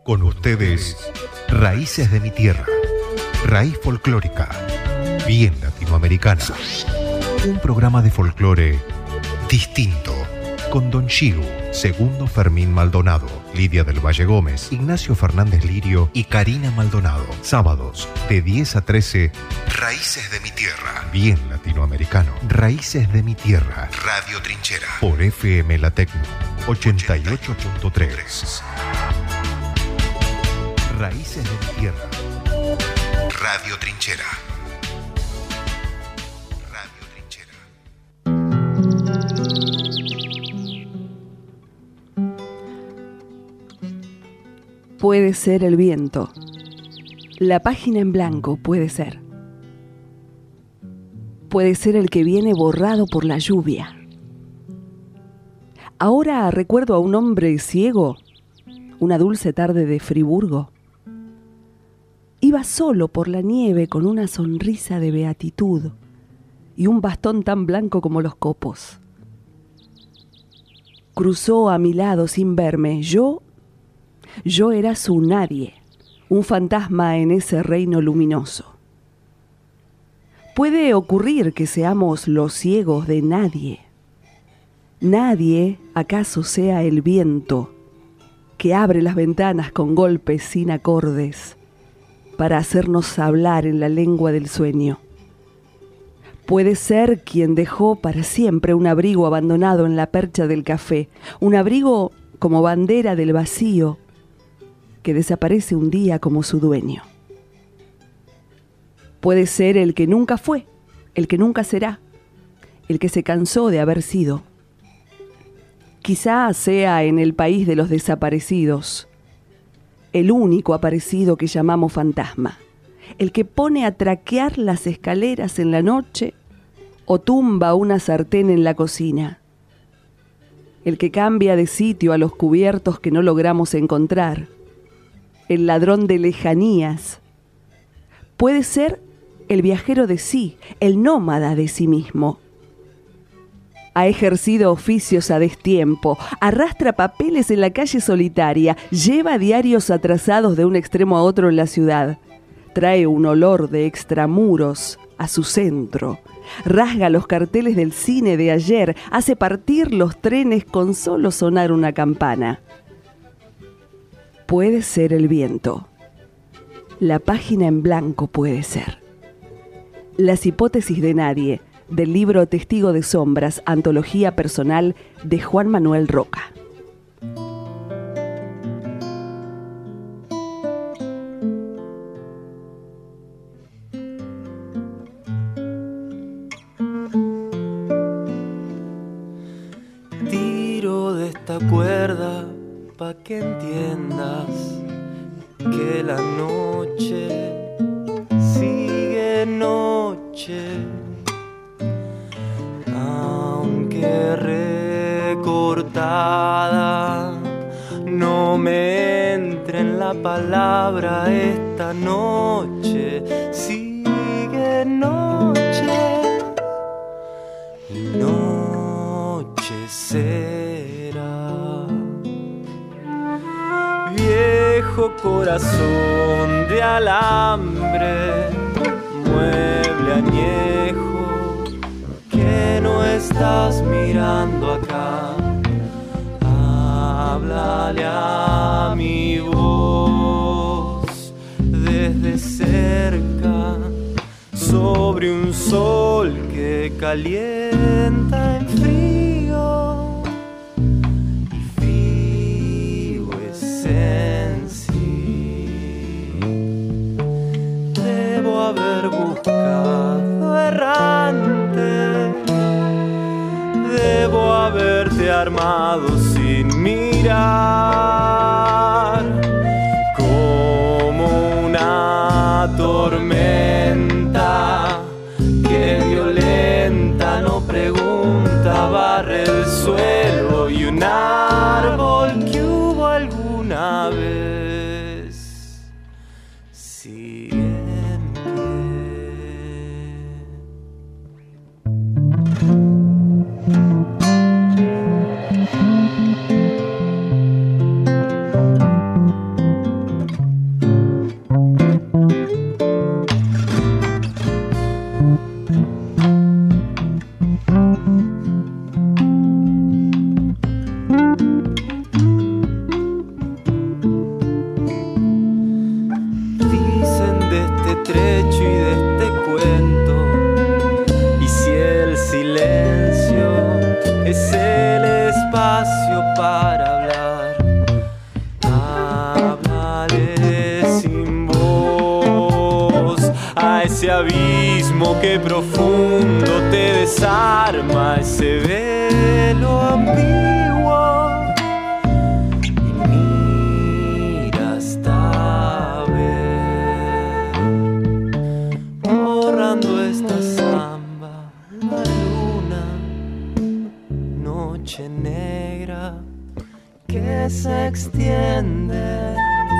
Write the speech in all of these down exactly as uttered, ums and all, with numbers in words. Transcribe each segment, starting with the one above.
Con ustedes, Raíces de mi Tierra, raíz folclórica, bien latinoamericana. Un programa de folclore distinto, con Don Chilu, Segundo Fermín Maldonado, Lidia del Valle Gómez, Ignacio Fernández Lirio y Karina Maldonado. Sábados, de diez a trece, Raíces de mi Tierra, bien latinoamericano. Raíces de mi Tierra, Radio Trinchera, por F M La Tecno, ochenta y ocho punto tres. Raíces de mi Tierra, Radio Trinchera. Radio Trinchera. Puede ser el viento. La página en blanco puede ser. Puede ser el que viene borrado por la lluvia. Ahora recuerdo a un hombre ciego, una dulce tarde de Friburgo. Iba solo por la nieve con una sonrisa de beatitud y un bastón tan blanco como los copos. Cruzó a mi lado sin verme. Yo, yo era su nadie, un fantasma en ese reino luminoso. Puede ocurrir que seamos los ciegos de nadie. Nadie, acaso, sea el viento que abre las ventanas con golpes sin acordes para hacernos hablar en la lengua del sueño. Puede ser quien dejó para siempre un abrigo abandonado en la percha del café, un abrigo como bandera del vacío que desaparece un día como su dueño. Puede ser el que nunca fue, el que nunca será, el que se cansó de haber sido. Quizá sea en el país de los desaparecidos, el único aparecido que llamamos fantasma, el que pone a traquear las escaleras en la noche o tumba una sartén en la cocina, el que cambia de sitio a los cubiertos que no logramos encontrar, el ladrón de lejanías. Puede ser el viajero de sí, el nómada de sí mismo. Ha ejercido oficios a destiempo, arrastra papeles en la calle solitaria, lleva diarios atrasados de un extremo a otro en la ciudad, trae un olor de extramuros a su centro, rasga los carteles del cine de ayer, hace partir los trenes con solo sonar una campana. Puede ser el viento. La página en blanco puede ser. Las hipótesis de nadie, del libro Testigo de Sombras, antología personal de Juan Manuel Roca. Tiro de esta cuerda pa' que entiendas que la noche sigue noche. Aunque recortada, no me entre en la palabra esta noche. Sigue noche y noche será. Viejo corazón de alambre, mueble añejo, que no estás mirando acá, háblale a mi voz desde cerca, sobre un sol que calienta en frío, y frío es en sí. Debo haber buscado errante, debo haberte armado sin mirar, como una tormenta que violenta no pregunta, barre el suelo, y un árbol que hubo alguna vez sigue en pie. a ese abismo que profundo te desarma, ese velo ambiguo. Y mira hasta ver, borrando esta samba, la luna, noche negra que se extiende.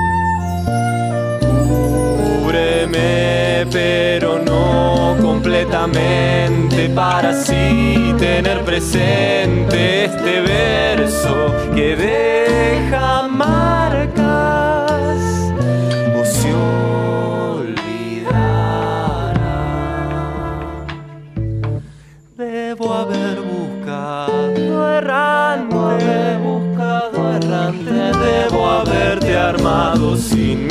Cúbreme, pero no completamente, para así tener presente este verso que deja marcas o se olvidará. Debo haber buscado errante, buscado errante, debo haberte armado sin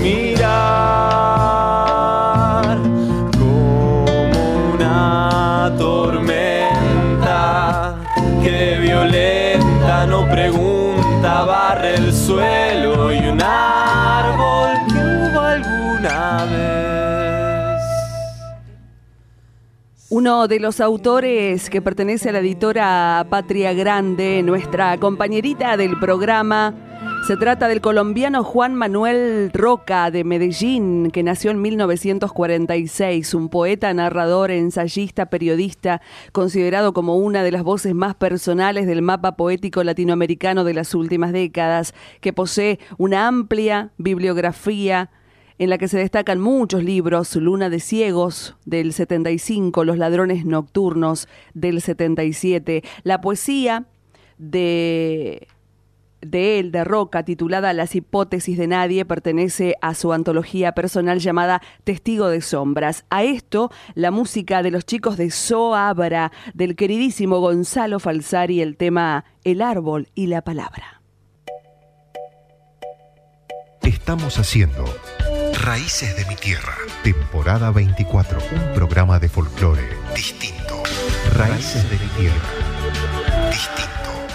mirar, como una tormenta que violenta no pregunta, barre el suelo y un árbol que hubo alguna vez. Uno de los autores que pertenece a la editora Patria Grande, nuestra compañerita del programa, se trata del colombiano Juan Manuel Roca de Medellín, que nació en mil novecientos cuarenta y seis, un poeta, narrador, ensayista, periodista, considerado como una de las voces más personales del mapa poético latinoamericano de las últimas décadas, que posee una amplia bibliografía en la que se destacan muchos libros: Luna de Ciegos, del setenta y cinco, Los Ladrones Nocturnos, del setenta y siete, la poesía de... de él, de Roca, titulada Las hipótesis de nadie, pertenece a su antología personal llamada Testigo de Sombras. A esto, la música de los chicos de Zoabra, del queridísimo Gonzalo Falsari, el tema El árbol y la palabra. Estamos haciendo Raíces de mi Tierra, temporada veinticuatro, un programa de folclore distinto. Raíces de mi Tierra, distinto.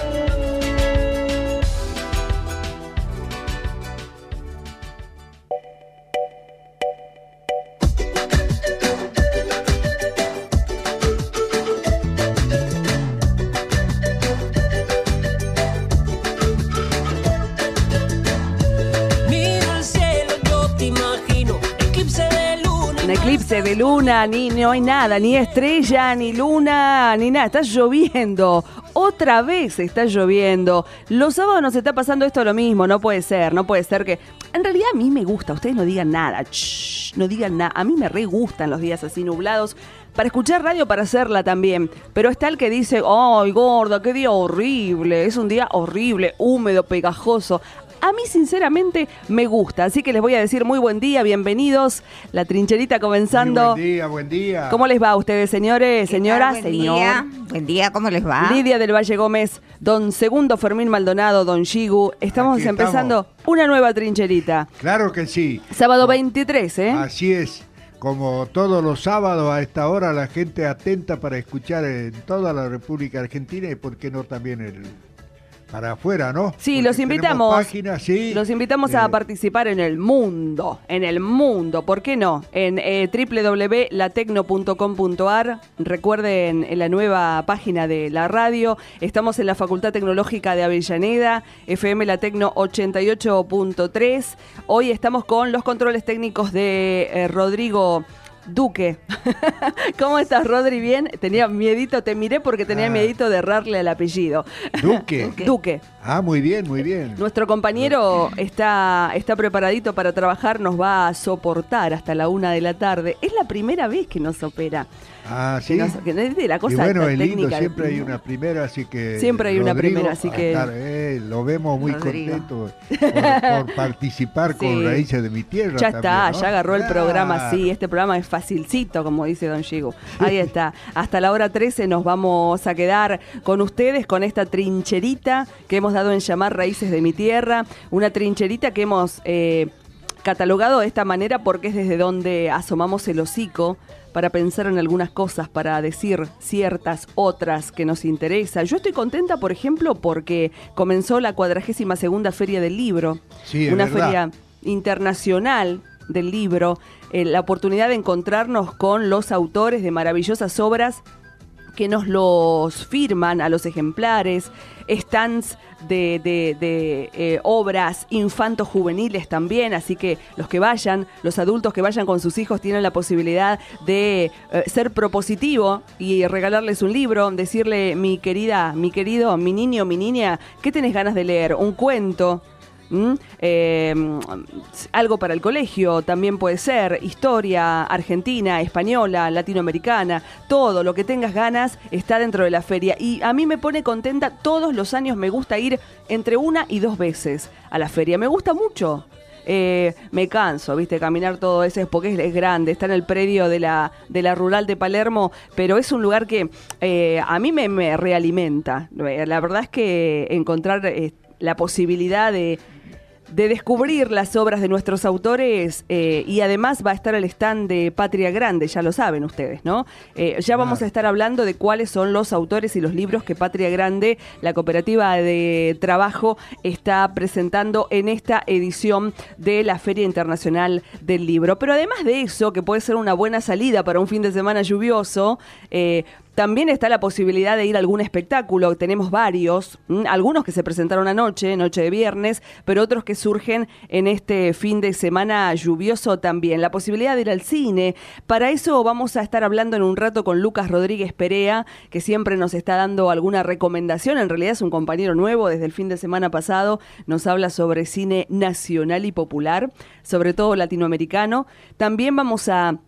Eclipse de luna, ni no hay nada, ni estrella, ni luna, ni nada. Está lloviendo. Otra vez está lloviendo. Los sábados nos está pasando esto lo mismo. No puede ser, no puede ser que... En realidad a mí me gusta. Ustedes no digan nada. Shh, no digan nada. A mí me re gustan los días así nublados. Para escuchar radio, para hacerla también. Pero está el que dice, ¡ay, gorda, qué día horrible! Es un día horrible, húmedo, pegajoso. A mí, sinceramente, me gusta. Así que les voy a decir muy buen día, bienvenidos. La trincherita comenzando. Muy buen día, buen día. ¿Cómo les va a ustedes, señores, señoras, buen señor? Día. Buen día, ¿cómo les va? Lidia del Valle Gómez, don Segundo Fermín Maldonado, don Shigu. Estamos Aquí empezando estamos. Una nueva trincherita. Claro que sí. Sábado veintitrés, ¿eh? Así es. Como todos los sábados a esta hora, la gente atenta para escuchar en toda la República Argentina y por qué no también el... para afuera, ¿no? Sí, porque los invitamos. Páginas, sí, los invitamos eh, a participar en el mundo, en el mundo, ¿por qué no? En eh, doble u doble u doble u punto la tecno punto com punto a r. Recuerden, en la nueva página de la radio. Estamos en la Facultad Tecnológica de Avellaneda, F M La Tecno ochenta y ocho punto tres. Hoy estamos con los controles técnicos de eh, Rodrigo Duque. ¿Cómo estás, Rodri? ¿Bien? Tenía miedito, te miré porque tenía ah. miedito de errarle el apellido. Duque. Duque. Ah, muy bien, muy bien. Nuestro compañero está, está preparadito para trabajar, nos va a soportar hasta la una de la tarde. Es la primera vez que nos opera. Ah, sí. Que nos, que de la cosa y bueno, es lindo, técnica. Siempre hay una primera, así que... Siempre hay Rodrigo, una primera, así que... Estar, eh, lo vemos muy Rodrigo. contento por, por participar sí. con Raíces de mi Tierra. Ya también, está, ¿no? ya agarró el ah. programa, sí, este programa es facilcito, como dice don Shigu. Ahí está. Hasta la hora trece nos vamos a quedar con ustedes, con esta trincherita que hemos dado en llamar Raíces de mi Tierra. Una trincherita que hemos eh, catalogado de esta manera porque es desde donde asomamos el hocico para pensar en algunas cosas, para decir ciertas otras que nos interesan. Yo estoy contenta, por ejemplo, porque comenzó la cuadragésima segunda Feria del Libro, sí, una verdad. feria internacional del Libro, eh, la oportunidad de encontrarnos con los autores de maravillosas obras que nos los firman a los ejemplares, stands de, de, de eh, obras infanto-juveniles también, así que los que vayan, los adultos que vayan con sus hijos tienen la posibilidad de eh, ser propositivo y regalarles un libro, decirle, mi querida, mi querido, mi niño, mi niña, ¿qué tenés ganas de leer? Un cuento. ¿Mm? Eh, algo para el colegio también puede ser, historia argentina, española, latinoamericana, todo lo que tengas ganas está dentro de la feria y a mí me pone contenta, todos los años me gusta ir entre una y dos veces a la feria, me gusta mucho. Eh, me canso, viste, caminar todo ese, porque es, es grande, está en el predio de la, de la rural de Palermo, pero es un lugar que eh, a mí me, me realimenta. La verdad es que encontrar eh, la posibilidad de de descubrir las obras de nuestros autores eh, y además va a estar el stand de Patria Grande, ya lo saben ustedes, ¿no? Eh, ya vamos a estar hablando de cuáles son los autores y los libros que Patria Grande, la cooperativa de trabajo, está presentando en esta edición de la Feria Internacional del Libro. Pero además de eso, que puede ser una buena salida para un fin de semana lluvioso, eh, también está la posibilidad de ir a algún espectáculo, tenemos varios, ¿m? Algunos que se presentaron anoche, noche de viernes, pero otros que surgen en este fin de semana lluvioso también. La posibilidad de ir al cine, para eso vamos a estar hablando en un rato con Lucas Rodríguez Perea, que siempre nos está dando alguna recomendación, en realidad es un compañero nuevo desde el fin de semana pasado, nos habla sobre cine nacional y popular, sobre todo latinoamericano. También vamos a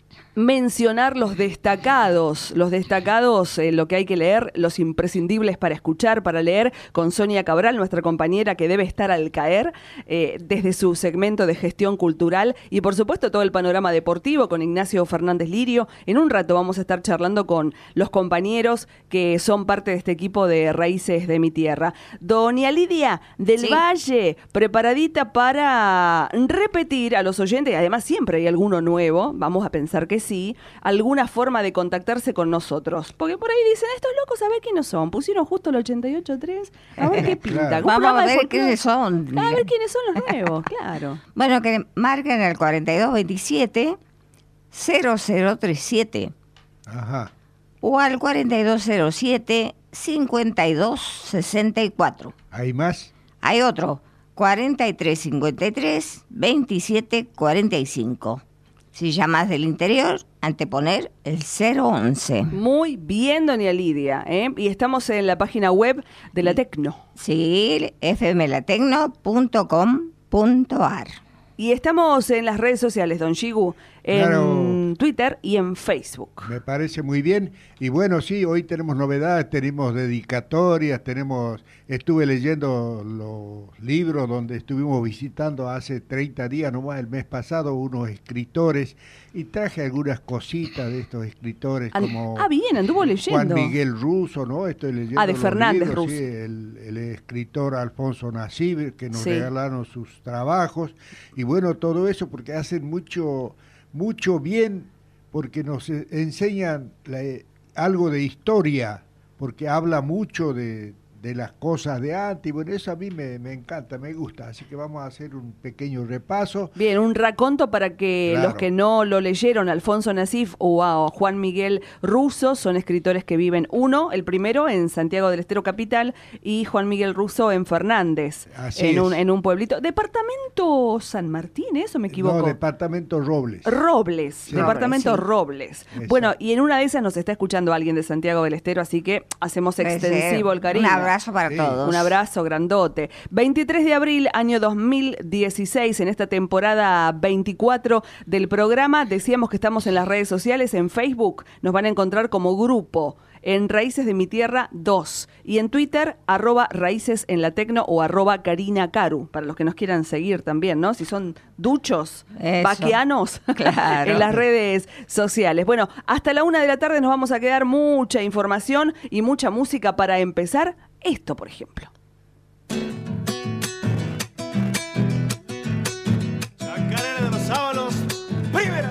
mencionar los destacados, los destacados, eh, lo que hay que leer, los imprescindibles para escuchar, para leer, con Sonia Cabral, nuestra compañera que debe estar al caer, eh, desde su segmento de gestión cultural y por supuesto todo el panorama deportivo con Ignacio Fernández Lirio. En un rato vamos a estar charlando con los compañeros que son parte de este equipo de Raíces de mi Tierra. Doña Lidia del Sí. Valle, preparadita para repetir a los oyentes, además siempre hay alguno nuevo, vamos a pensar que sí, alguna forma de contactarse con nosotros. Porque por ahí dicen, estos locos, a ver quiénes son. Pusieron justo el ochenta y ocho punto tres, a ver qué pinta. Claro. Un Vamos programa a de ver folclore. quiénes son. A ver quiénes son los nuevos, claro. Bueno, que marquen el cuarenta y dos veintisiete cero cero treinta y siete Ajá. o al cuarenta y dos cero siete cincuenta y dos sesenta y cuatro. ¿Hay más? Hay otro, cuarenta y tres cincuenta y tres veintisiete cuarenta y cinco. Si llamas del interior, anteponer el cero once. Muy bien, doña Lidia, ¿eh? Y estamos en la página web de la Tecno. Sí, f m latecno punto com punto a r. Y estamos en las redes sociales, don Shigu, en Claro. Twitter y en Facebook. Me parece muy bien. Y bueno, sí, hoy tenemos novedades, tenemos dedicatorias, tenemos, estuve leyendo los libros donde estuvimos visitando hace treinta días, nomás el mes pasado, unos escritores, y traje algunas cositas de estos escritores An- como ah, bien, anduvo leyendo. Juan Miguel Russo, ¿no? Estoy leyendo Ah, de los Fernández libros, Russo. sí, el, el escritor Alfonso Nasib, que nos Sí. regalaron sus trabajos, y bueno, todo eso porque hacen mucho, mucho bien, porque nos eh, enseñan la, eh, algo de historia, porque habla mucho de, de las cosas de antes, y bueno, eso a mí me, me encanta, me gusta, así que vamos a hacer un pequeño repaso. Bien, un raconto para que Claro. los que no lo leyeron, Alfonso Nasif o a Juan Miguel Russo, son escritores que viven, uno, el primero en Santiago del Estero capital y Juan Miguel Russo en Fernández, Así en es. un, en un pueblito. Departamento San Martín, ¿eso me equivoco? No, Departamento Robles. Robles, Sí. departamento Robles, Robles. Eso. Bueno, y en una de esas nos está escuchando alguien de Santiago del Estero, así que hacemos Puede ser. extensivo el cariño. Un abrazo para Sí. todos. Un abrazo grandote. veintitrés de abril, año dos mil dieciséis, en esta temporada veinticuatro del programa. Decíamos que estamos en las redes sociales, en Facebook. Nos van a encontrar como grupo. En Raíces de mi Tierra dos. Y en Twitter, arroba Raíces en la Tecno o arroba Karina Caru. Para los que nos quieran seguir también, ¿no? Si son duchos, Eso. vaquianos, Claro. en las redes sociales. Bueno, hasta la una de la tarde nos vamos a quedar mucha información y mucha música para empezar. Esto, por ejemplo. Chacarera de los sábados, primera.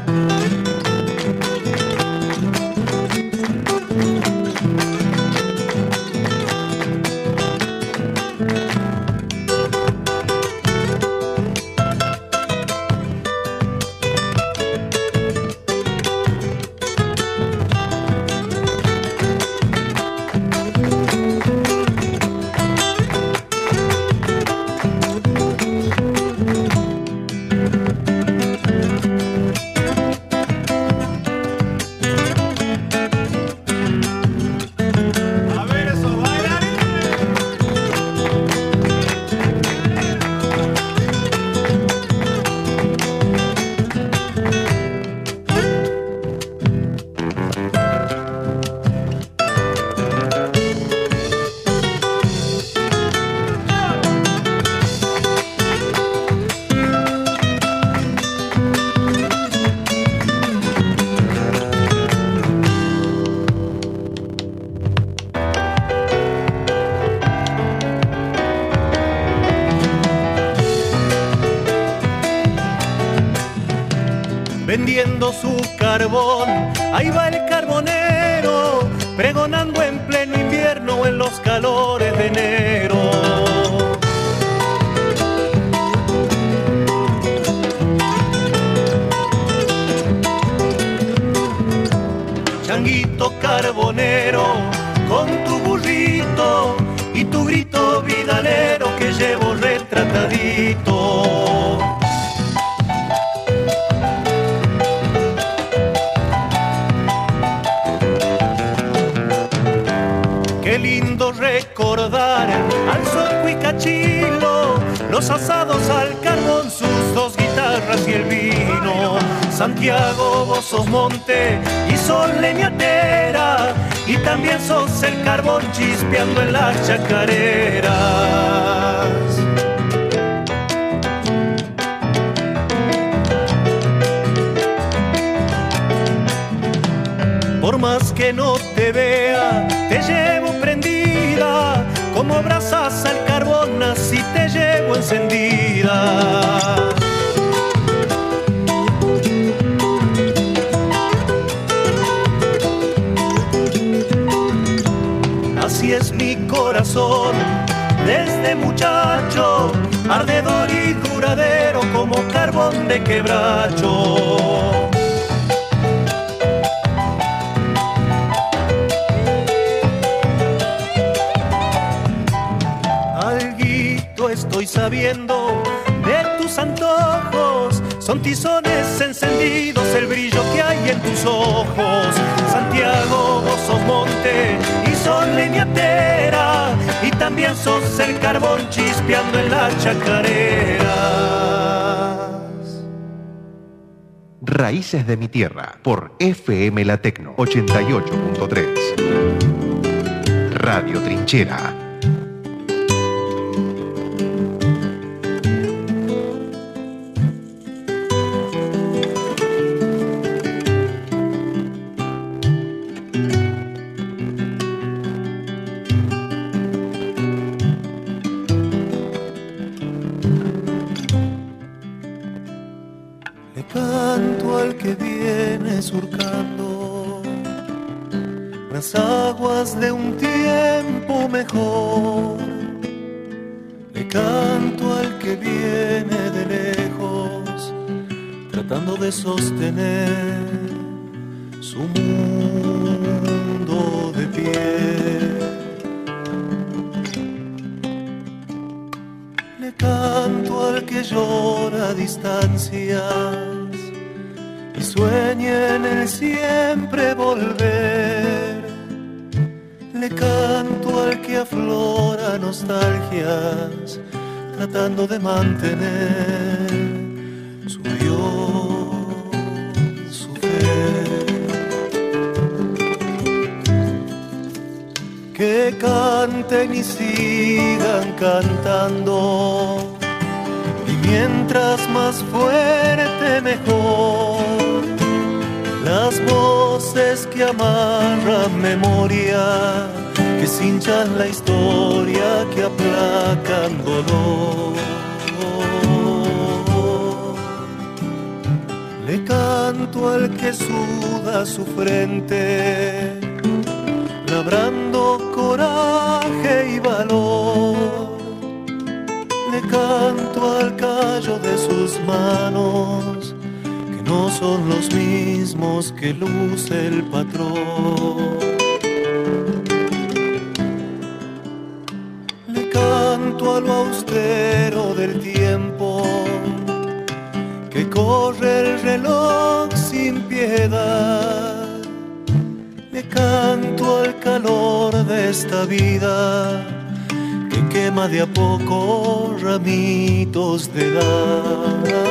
vendiendo su carbón. Ahí va el carbonero, pregonando en pleno invierno en los calores de enero. Changuito carbonero, con tu burrito y tu grito vidalero que llevo retratadito. Qué lindo recordar al Zoco y Cachilo, los asados al carbón, sus dos guitarras y el vino. Santiago, vos sos monte y sol leñatera, y también sos el carbón chispeando en las chacareras. Por más que no te vea, te llevo prendida, como brasas al carbón, así te llevo encendida. Así es mi corazón, desde muchacho, ardedor y duradero como carbón de quebracho. Alguito estoy sabiendo de tus antojos, son tizones encendidos el brillo que hay en tus ojos. Santiago, vos sos monte y sol leñatera, y también sos el carbón chispeando en las chacareras. Raíces de mi tierra, por F M La Tecno ochenta y ocho punto tres. Radio Trinchera. Surcando las aguas de un tiempo mejor, le canto al que viene de lejos, tratando de sostener su mundo de pie. Le canto al que llora a distancias y sueña en el siempre volver. Le canto al que aflora nostalgias, tratando de mantener su Dios, su fe. Que canten y sigan cantando, y mientras más fuerte mejor. Las voces que amarran memoria, que cinchan la historia, que aplacan dolor. Le canto al que suda su frente, labrando coraje y valor. Le canto al callo de sus manos, no son los mismos que luce el patrón. Le canto a lo austero del tiempo, que corre el reloj sin piedad. Le canto al calor de esta vida, que quema de a poco ramitos de edad.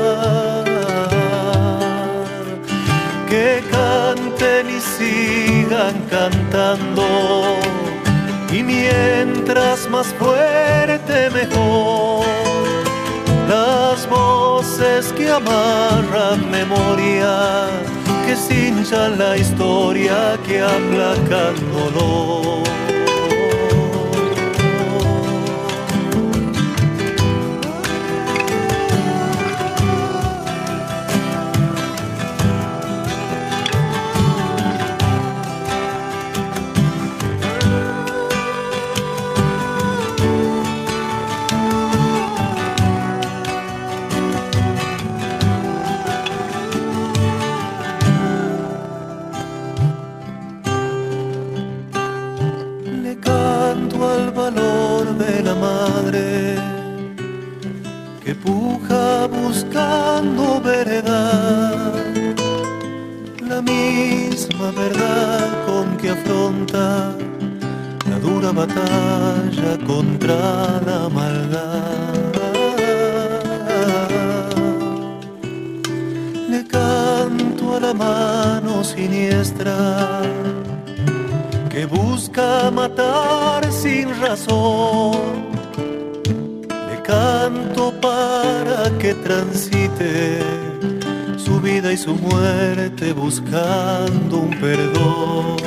Que canten y sigan cantando, y mientras más fuerte mejor. Las voces que amarran memoria, que cinchan la historia, que aplacan dolor. que puja buscando verdad, la misma verdad con que afronta la dura batalla contra la maldad. Le canto a la mano siniestra que busca matar sin razón. Le canto para que transite su vida y su muerte buscando un perdón.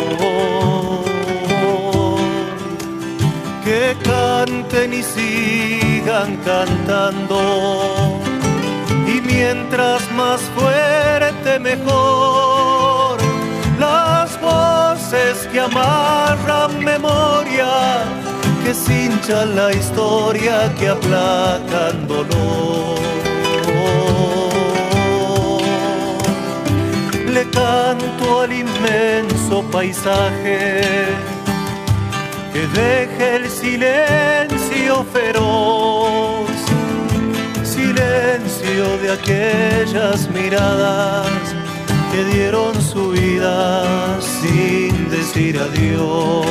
Que canten y sigan cantando, y mientras más fuerte mejor, las voces que amarran memoria, que cinchan la historia, que aplacan dolor. Le canto al inmenso paisaje que deje el silencio feroz, silencio de aquellas miradas que dieron su vida sin decir adiós.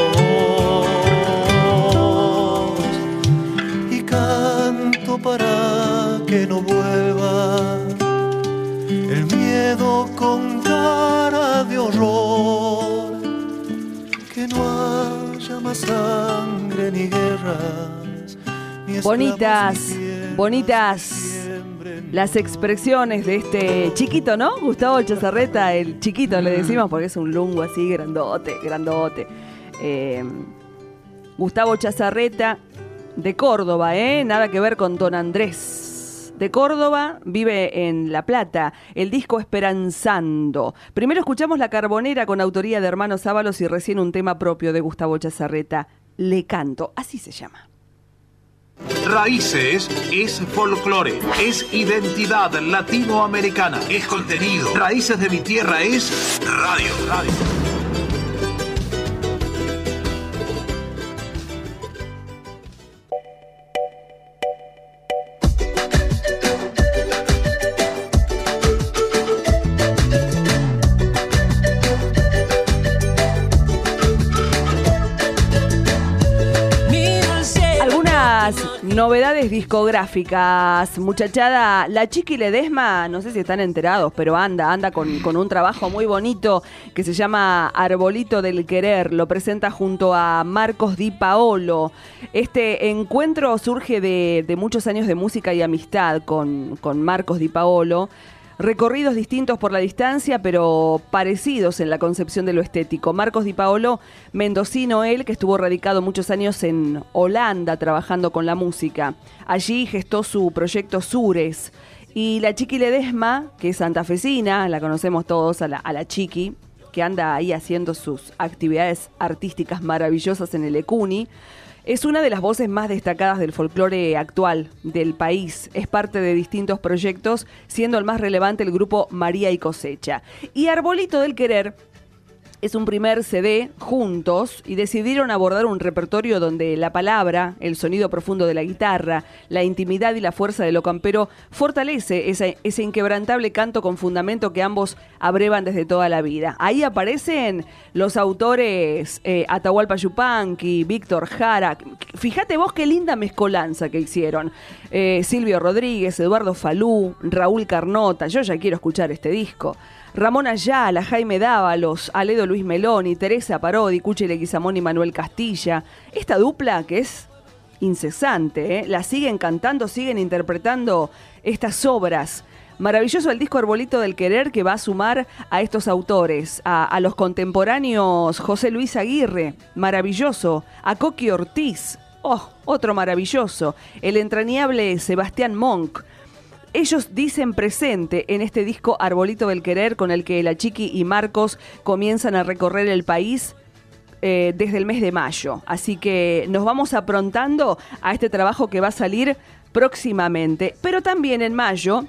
Y canto para que no vuelva el miedo con cara de horror, que no haya más sangre ni guerras, ni bonitas, bonitas las expresiones de este chiquito, ¿no? Gustavo Chazarreta, el chiquito le decimos porque es un lungo así, grandote, grandote. Eh, Gustavo Chazarreta, de Córdoba, ¿eh? Nada que ver con Don Andrés. De Córdoba, vive en La Plata, el disco Esperanzando. Primero escuchamos La Carbonera con autoría de Hermanos Ábalos y recién un tema propio de Gustavo Chazarreta, Le Canto, así se llama. Raíces es folclore, es identidad latinoamericana, es contenido. Raíces de mi tierra es radio, radio. Novedades discográficas, muchachada. La Chiqui Ledesma, no sé si están enterados, pero anda, anda con, con un trabajo muy bonito que se llama Arbolito del Querer. Lo presenta junto a Marcos Di Paolo. Este encuentro surge de, de muchos años de música y amistad con, con Marcos Di Paolo. Recorridos distintos por la distancia, pero parecidos en la concepción de lo estético. Marcos Di Paolo, mendocino él, que estuvo radicado muchos años en Holanda trabajando con la música. Allí gestó su proyecto Sures. Y la Chiqui Ledesma, que es santafesina, la conocemos todos a la, a la Chiqui, que anda ahí haciendo sus actividades artísticas maravillosas en el Ecuni. Es una de las voces más destacadas del folclore actual del país. Es parte de distintos proyectos, siendo el más relevante el grupo María y Cosecha. Y Arbolito del Querer es un primer C D juntos y decidieron abordar un repertorio donde la palabra, el sonido profundo de la guitarra, la intimidad y la fuerza de lo campero fortalece ese, ese inquebrantable canto con fundamento que ambos abrevan desde toda la vida. Ahí aparecen los autores eh, Atahualpa Yupanqui, Víctor Jara. Fíjate vos qué linda mezcolanza que hicieron. Eh, Silvio Rodríguez, Eduardo Falú, Raúl Carnota. Yo ya quiero escuchar este disco. Ramón Ayala, Jaime Dávalos, Aledo Luis Meloni, Teresa Parodi, Cuchi Leguizamón y Manuel Castilla. Esta dupla que es incesante, ¿eh? La siguen cantando, siguen interpretando estas obras. Maravilloso el disco Arbolito del Querer, que va a sumar a estos autores, a, a los contemporáneos José Luis Aguirre, maravilloso, a Coqui Ortiz, oh, otro maravilloso, el entrañable Sebastián Monk. Ellos dicen presente en este disco Arbolito del Querer, con el que la Chiqui y Marcos comienzan a recorrer el país eh, desde el mes de mayo. Así que nos vamos aprontando a este trabajo que va a salir próximamente. Pero también en mayo,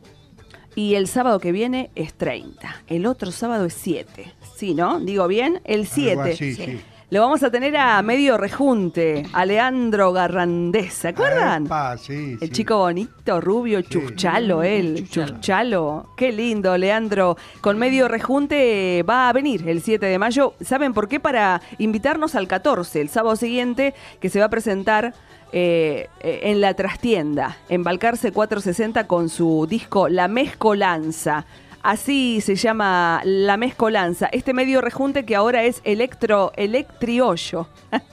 y el sábado que viene es treinta. El otro sábado es siete. ¿Sí, no? ¿Digo bien? El siete. Así, sí. Lo vamos a tener a medio rejunte, a Leandro Garrandés, ¿se acuerdan? Epa, sí, El sí. chico bonito, rubio, Sí. chuchalo, él, chuchalo. Qué lindo, Leandro. Con medio rejunte va a venir el siete de mayo. ¿Saben por qué? Para invitarnos al catorce, el sábado siguiente, que se va a presentar eh, eh, en la trastienda, en Balcarce cuatrocientos sesenta, con su disco La Mezcolanza. Así se llama La Mezcolanza, este medio rejunte que ahora es electro, electriollo.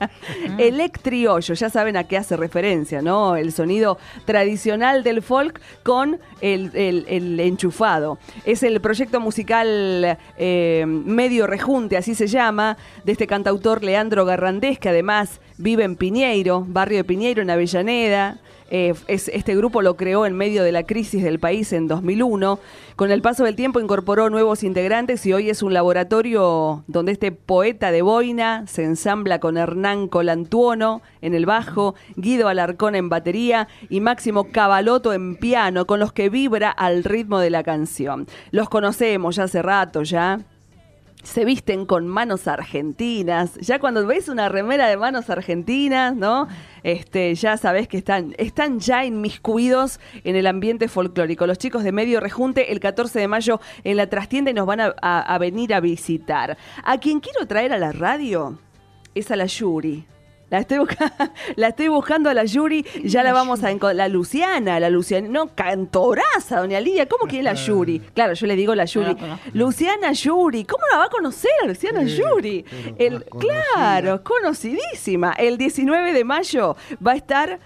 Electriollo, ya saben a qué hace referencia, ¿no? El sonido tradicional del folk con el, el- el enchufado. Es el proyecto musical eh, medio rejunte, así se llama, de este cantautor Leandro Garrandés, que además vive en Piñeiro, barrio de Piñeiro, en Avellaneda. Eh, es, este grupo lo creó en medio de la crisis del país en dos mil uno. Con el paso del tiempo incorporó nuevos integrantes y hoy es un laboratorio donde este poeta de boina se ensambla con Hernán Colantuono en el bajo, Guido Alarcón en batería y Máximo Cavaloto en piano, con los que vibra al ritmo de la canción. Los conocemos ya hace rato ya. Se visten con manos argentinas. Ya cuando ves una remera de manos argentinas, ¿no? Este, ya sabés que están, están ya inmiscuidos en el ambiente folclórico. Los chicos de Medio Rejunte, el catorce de mayo en la trastienda, y nos van a, a- a venir a visitar. A quien quiero traer a la radio es a la Yuri. La estoy, busca- la estoy buscando a la Yuri, ya la vamos a encontrar. La Luciana, la Luciana, no, cantoraza, doña Lidia, ¿cómo que es la Yuri? Claro, yo le digo la Yuri. No la conozco. Luciana Yuri, ¿cómo la va a conocer a Luciana Sí, Yuri? pero El, más conocida. claro, conocidísima. El diecinueve de mayo va a estar,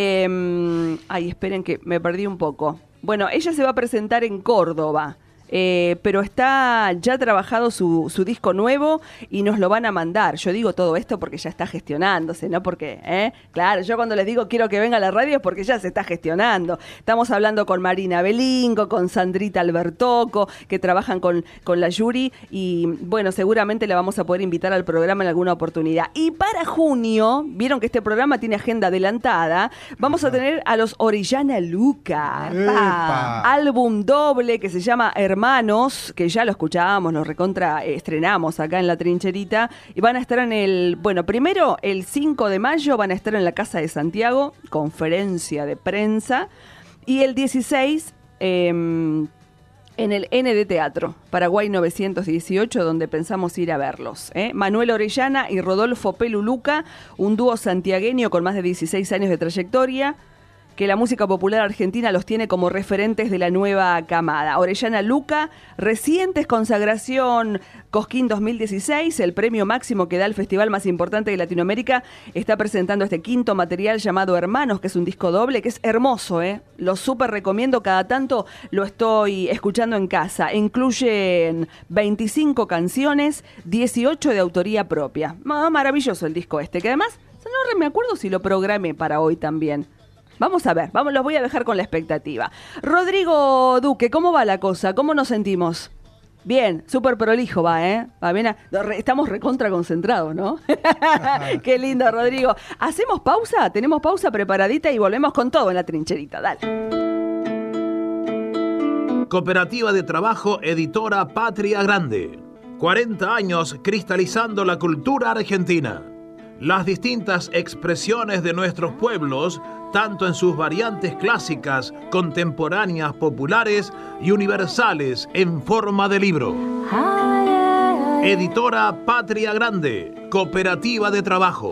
eh, ay, esperen que me perdí un poco. Bueno, ella se va a presentar en Córdoba. Eh, pero está ya trabajado su, su disco nuevo y nos lo van a mandar. Yo digo todo esto porque ya está gestionándose, ¿no? Porque, ¿eh? Claro, yo cuando les digo quiero que venga a la radio es porque ya se está gestionando. Estamos hablando con Marina Belingo, con Sandrita Albertoco, que trabajan con, con la Yuri, y bueno, seguramente la vamos a poder invitar al programa en alguna oportunidad. Y para junio, vieron que este programa tiene agenda adelantada, vamos a tener a los Orellana Luca. Epa. Álbum doble que se llama Hermanos, que ya lo escuchábamos, lo recontra eh, estrenamos acá en La Trincherita, y van a estar en el, bueno, primero el cinco de mayo van a estar en la Casa de Santiago, conferencia de prensa, y el dieciséis eh, en el N D Teatro, Paraguay novecientos dieciocho, donde pensamos ir a verlos. ¿eh? Manuel Orellana y Rodolfo Pelu Luca, un dúo santiagueño con más de dieciséis años de trayectoria, que la música popular argentina los tiene como referentes de la nueva camada. Orellana Luca, recientes consagración Cosquín dos mil dieciséis, el premio máximo que da el festival más importante de Latinoamérica, está presentando este quinto material llamado Hermanos, que es un disco doble, que es hermoso, ¿eh? Lo súper recomiendo, cada tanto lo estoy escuchando en casa. Incluyen veinticinco canciones, dieciocho de autoría propia. Ah, maravilloso el disco este, que además, no me acuerdo si lo programé para hoy también. Vamos a ver, vamos, los voy a dejar con la expectativa. Rodrigo Duque, ¿cómo va la cosa? ¿Cómo nos sentimos? Bien, súper prolijo va, ¿eh? Va bien a- re- estamos recontra concentrados, ¿no? Qué lindo, Rodrigo. ¿Hacemos pausa? Tenemos pausa preparadita y volvemos con todo en La Trincherita. Dale. Cooperativa de Trabajo Editora Patria Grande. cuarenta años cristalizando la cultura argentina. Las distintas expresiones de nuestros pueblos, tanto en sus variantes clásicas, contemporáneas, populares y universales en forma de libro. Editora Patria Grande, Cooperativa de Trabajo.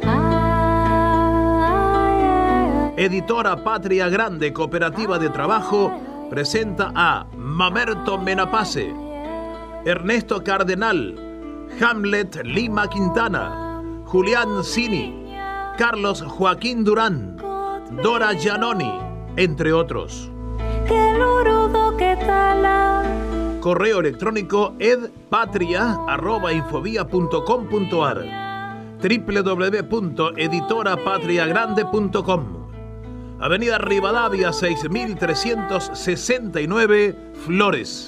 Editora Patria Grande, Cooperativa de Trabajo, presenta a Mamerto Menapace, Ernesto Cardenal, Hamlet Lima Quintana, Julián Cini, Carlos Joaquín Durán, Dora Giannoni, entre otros. Correo electrónico edpatria arroba infovía punto com punto ar, doble u doble u doble u punto editora patria grande punto com. Avenida Rivadavia seis mil trescientos sesenta y nueve, Flores.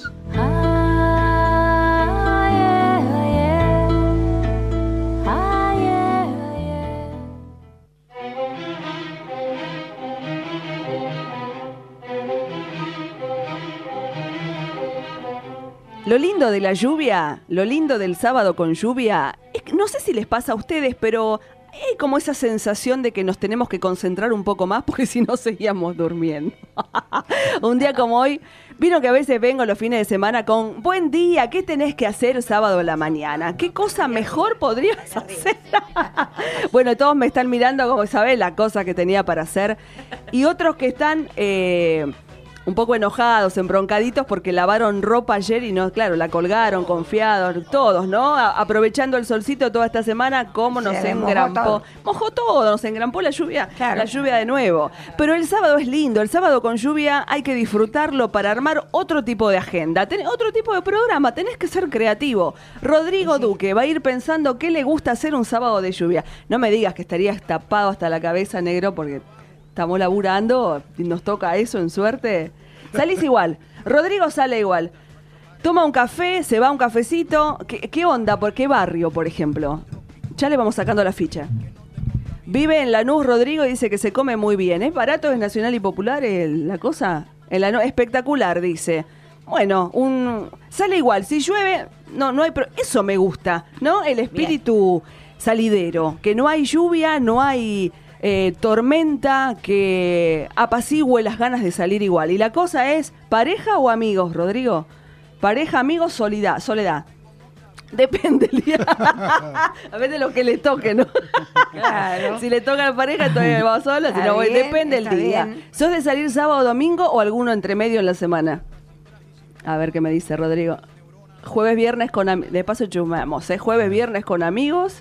Lo lindo de la lluvia, lo lindo del sábado con lluvia, es no sé si les pasa a ustedes, pero hay como esa sensación de que nos tenemos que concentrar un poco más porque si no seguíamos durmiendo. Un día como hoy, vino que a veces vengo los fines de semana con buen día, ¿qué tenés que hacer sábado a la mañana? ¿Qué cosa mejor podrías hacer? Bueno, todos me están mirando como, ¿sabés? La cosa que tenía para hacer. Y otros que están... Eh, un poco enojados, embroncaditos porque lavaron ropa ayer y no, claro, la colgaron, confiados, todos, ¿no? A- aprovechando el solcito toda esta semana, cómo nos Se engrampó. mojó todo. Mojó todo, nos engrampó la lluvia, Claro. la lluvia de nuevo. Pero el sábado es lindo, el sábado con lluvia hay que disfrutarlo para armar otro tipo de agenda, ten- otro tipo de programa, tenés que ser creativo. Rodrigo Duque va a ir pensando qué le gusta hacer un sábado de lluvia. No me digas que estarías tapado hasta la cabeza, negro, porque... Estamos laburando, y nos toca eso en suerte. Salís igual, Rodrigo sale igual. Toma un café, se va a un cafecito. ¿Qué, qué onda? ¿Por qué barrio, por ejemplo? Ya le vamos sacando la ficha. Vive en Lanús, Rodrigo, y dice que se come muy bien. ¿Es barato, es nacional y popular el- la cosa? En Lanús, espectacular, dice. Bueno, un sale igual. Si llueve, no, no hay... Pro- eso me gusta, ¿no? El espíritu salidero. Que no hay lluvia, no hay... Eh, tormenta que apacigüe las ganas de salir igual. Y la cosa es, ¿pareja o amigos, Rodrigo? Pareja, amigos, soledad. soledad. Depende el día. A veces lo que le toque, ¿no? Claro. Si le toca a la pareja, entonces va sola. Si Está no, voy- bien, depende el está día. bien. ¿Sos de salir sábado o domingo o alguno entre medio en la semana? A ver qué me dice Rodrigo. Jueves, viernes con amigos. De paso chumamos, ¿eh? Jueves, viernes con amigos.